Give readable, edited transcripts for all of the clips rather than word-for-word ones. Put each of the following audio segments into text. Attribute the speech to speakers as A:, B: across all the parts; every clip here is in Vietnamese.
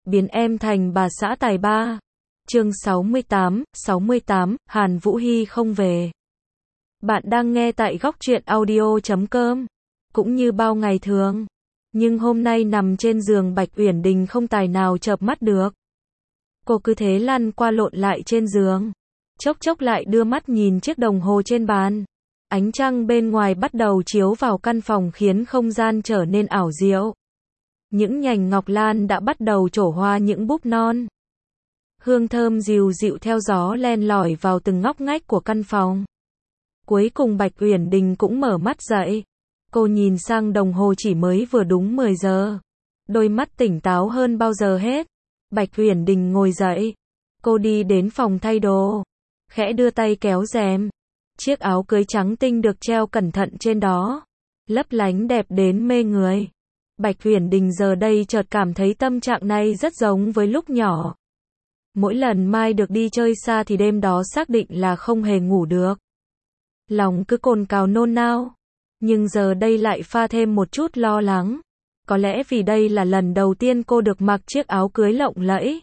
A: biến em thành bà xã tài ba. Chương 68, Hàn Vũ Hi không về. Bạn đang nghe tại góc truyện audio.com. Cũng như bao ngày thường, nhưng hôm nay nằm trên giường Bạch Uyển Đình không tài nào chợp mắt được. Cô cứ thế lăn qua lộn lại trên giường, chốc chốc lại đưa mắt nhìn chiếc đồng hồ trên bàn. Ánh trăng bên ngoài bắt đầu chiếu vào căn phòng khiến không gian trở nên ảo diệu. Những nhành ngọc lan đã bắt đầu trổ hoa những búp non. Hương thơm dịu dịu theo gió len lỏi vào từng ngóc ngách của căn phòng. Cuối cùng Bạch Uyển Đình cũng mở mắt dậy. Cô nhìn sang đồng hồ chỉ mới vừa đúng 10 giờ. Đôi mắt tỉnh táo hơn bao giờ hết. Bạch Uyển Đình ngồi dậy. Cô đi đến phòng thay đồ. Khẽ đưa tay kéo rèm. Chiếc áo cưới trắng tinh được treo cẩn thận trên đó. Lấp lánh đẹp đến mê người. Bạch Uyển Đình giờ đây chợt cảm thấy tâm trạng này rất giống với lúc nhỏ. Mỗi lần Mai được đi chơi xa thì đêm đó xác định là không hề ngủ được. Lòng cứ cồn cào nôn nao. Nhưng giờ đây lại pha thêm một chút lo lắng. Có lẽ vì đây là lần đầu tiên cô được mặc chiếc áo cưới lộng lẫy.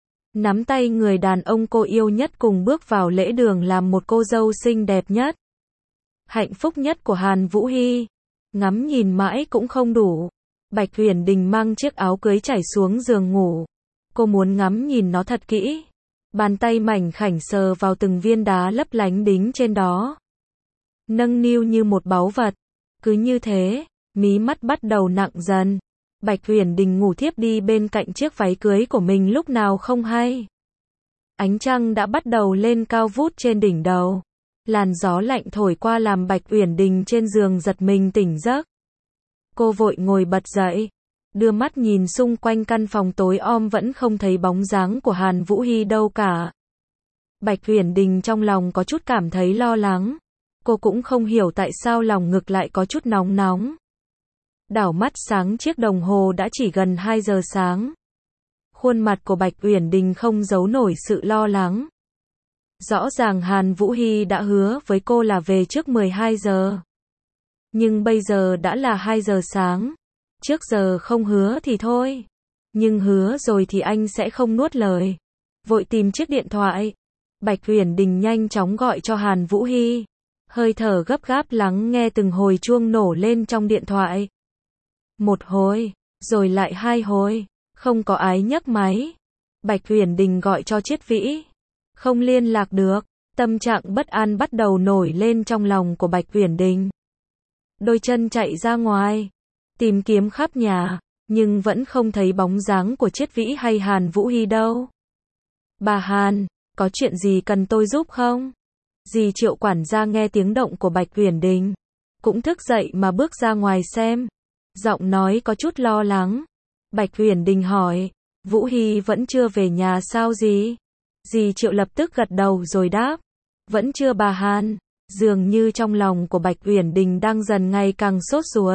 A: Nắm tay người đàn ông cô yêu nhất cùng bước vào lễ đường làm một cô dâu xinh đẹp nhất. Hạnh phúc nhất của Hàn Vũ Hi. Ngắm nhìn mãi cũng không đủ. Bạch Uyển Đình mang chiếc áo cưới trải xuống giường ngủ. Cô muốn ngắm nhìn nó thật kỹ. Bàn tay mảnh khảnh sờ vào từng viên đá lấp lánh đính trên đó. Nâng niu như một báu vật. Cứ như thế, mí mắt bắt đầu nặng dần. Bạch Uyển Đình ngủ thiếp đi bên cạnh chiếc váy cưới của mình lúc nào không hay. Ánh trăng đã bắt đầu lên cao vút trên đỉnh đầu. Làn gió lạnh thổi qua làm Bạch Uyển Đình trên giường giật mình tỉnh giấc. Cô vội ngồi bật dậy. Đưa mắt nhìn xung quanh căn phòng tối om vẫn không thấy bóng dáng của Hàn Vũ Hi đâu cả. Bạch Uyển Đình trong lòng có chút cảm thấy lo lắng. Cô cũng không hiểu tại sao lòng ngực lại có chút nóng nóng. Đảo mắt sáng chiếc đồng hồ đã chỉ gần 2 giờ sáng. Khuôn mặt của Bạch Uyển Đình không giấu nổi sự lo lắng. Rõ ràng Hàn Vũ Hi đã hứa với cô là về trước 12 giờ. Nhưng bây giờ đã là 2 giờ sáng. Trước giờ không hứa thì thôi. Nhưng hứa rồi thì anh sẽ không nuốt lời. Vội tìm chiếc điện thoại. Bạch Uyển Đình nhanh chóng gọi cho Hàn Vũ Hi. Hơi thở gấp gáp lắng nghe từng hồi chuông nổ lên trong điện thoại. Một hồi, rồi lại 2 hồi. Không có ai nhấc máy. Bạch Uyển Đình gọi cho Triết Vĩ. Không liên lạc được. Tâm trạng bất an bắt đầu nổi lên trong lòng của Bạch Uyển Đình. Đôi chân chạy ra ngoài. Tìm kiếm khắp nhà. Nhưng vẫn không thấy bóng dáng của Triết Vĩ hay Hàn Vũ Hi đâu. Bà Hàn, có chuyện gì cần tôi giúp không? Dì Triệu quản gia nghe tiếng động của Bạch Uyển Đình. Cũng thức dậy mà bước ra ngoài xem. Giọng nói có chút lo lắng. Bạch Uyển Đình hỏi. Vũ Hi vẫn chưa về nhà sao dì? Dì Triệu lập tức gật đầu rồi đáp. Vẫn chưa bà Hàn. Dường như trong lòng của Bạch Uyển Đình đang dần ngày càng sốt ruột.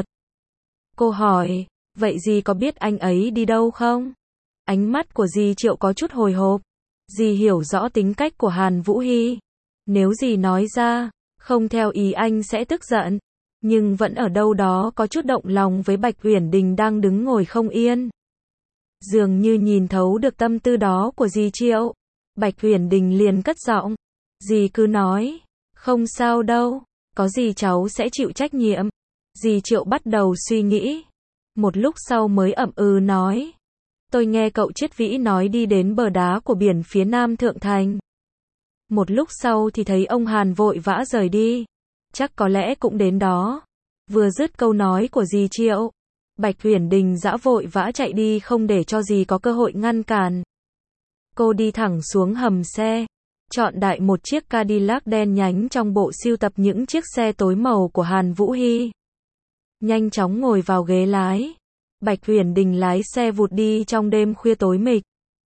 A: Cô hỏi. Vậy dì có biết anh ấy đi đâu không? Ánh mắt của dì Triệu có chút hồi hộp. Dì hiểu rõ tính cách của Hàn Vũ Hi. Nếu dì nói ra, không theo ý anh sẽ tức giận. Nhưng vẫn ở đâu đó có chút động lòng với Bạch Uyển Đình đang đứng ngồi không yên. Dường như nhìn thấu được tâm tư đó của dì Triệu. Bạch Uyển Đình liền cất giọng. Dì cứ nói. Không sao đâu. Có gì cháu sẽ chịu trách nhiệm. Dì Triệu bắt đầu suy nghĩ. Một lúc sau mới ậm ừ nói. Tôi nghe cậu Triết Vĩ nói đi đến bờ đá của biển phía nam Thượng Thành. Một lúc sau thì thấy ông Hàn vội vã rời đi. Chắc có lẽ cũng đến đó. Vừa dứt câu nói của dì Triệu. Bạch Uyển Đình dã vội vã chạy đi không để cho dì có cơ hội ngăn cản. Cô đi thẳng xuống hầm xe. Chọn đại một chiếc Cadillac đen nhánh trong bộ sưu tập những chiếc xe tối màu của Hàn Vũ Hi. Nhanh chóng ngồi vào ghế lái. Bạch Uyển Đình lái xe vụt đi trong đêm khuya tối mịt.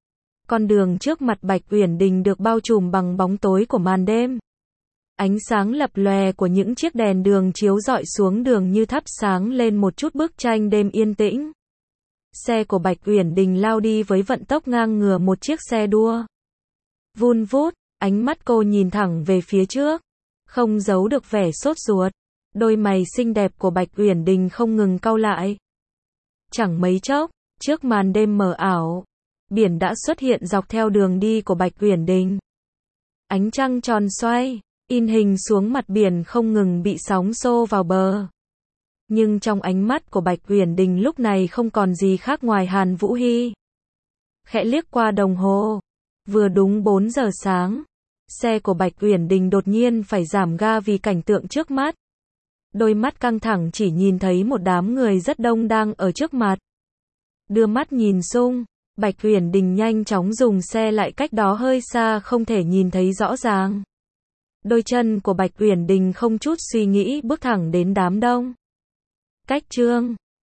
A: Con đường trước mặt Bạch Uyển Đình được bao trùm bằng bóng tối của màn đêm. Ánh sáng lập lòe của những chiếc đèn đường chiếu rọi xuống đường như thắp sáng lên một chút bức tranh đêm yên tĩnh. Xe của Bạch Uyển Đình lao đi với vận tốc ngang ngửa một chiếc xe đua. Vun vút, ánh mắt cô nhìn thẳng về phía trước. Không giấu được vẻ sốt ruột. Đôi mày xinh đẹp của Bạch Uyển Đình không ngừng cau lại. Chẳng mấy chốc, trước màn đêm mờ ảo, Biển đã xuất hiện dọc theo đường đi của Bạch Uyển Đình. Ánh trăng tròn xoay, in hình xuống mặt biển không ngừng bị sóng xô vào bờ. Nhưng trong ánh mắt của Bạch Uyển Đình lúc này không còn gì khác ngoài Hàn Vũ Hi. Khẽ liếc qua đồng hồ, vừa đúng 4 giờ sáng. Xe của Bạch Uyển Đình đột nhiên phải giảm ga vì cảnh tượng trước mắt. Đôi mắt căng thẳng chỉ nhìn thấy một đám người rất đông đang ở trước mặt. Đưa mắt nhìn xung, Bạch Uyển Đình nhanh chóng dùng xe lại cách đó hơi xa không thể nhìn thấy rõ ràng. Đôi chân của Bạch Uyển Đình không chút suy nghĩ bước thẳng đến đám đông. Cách chương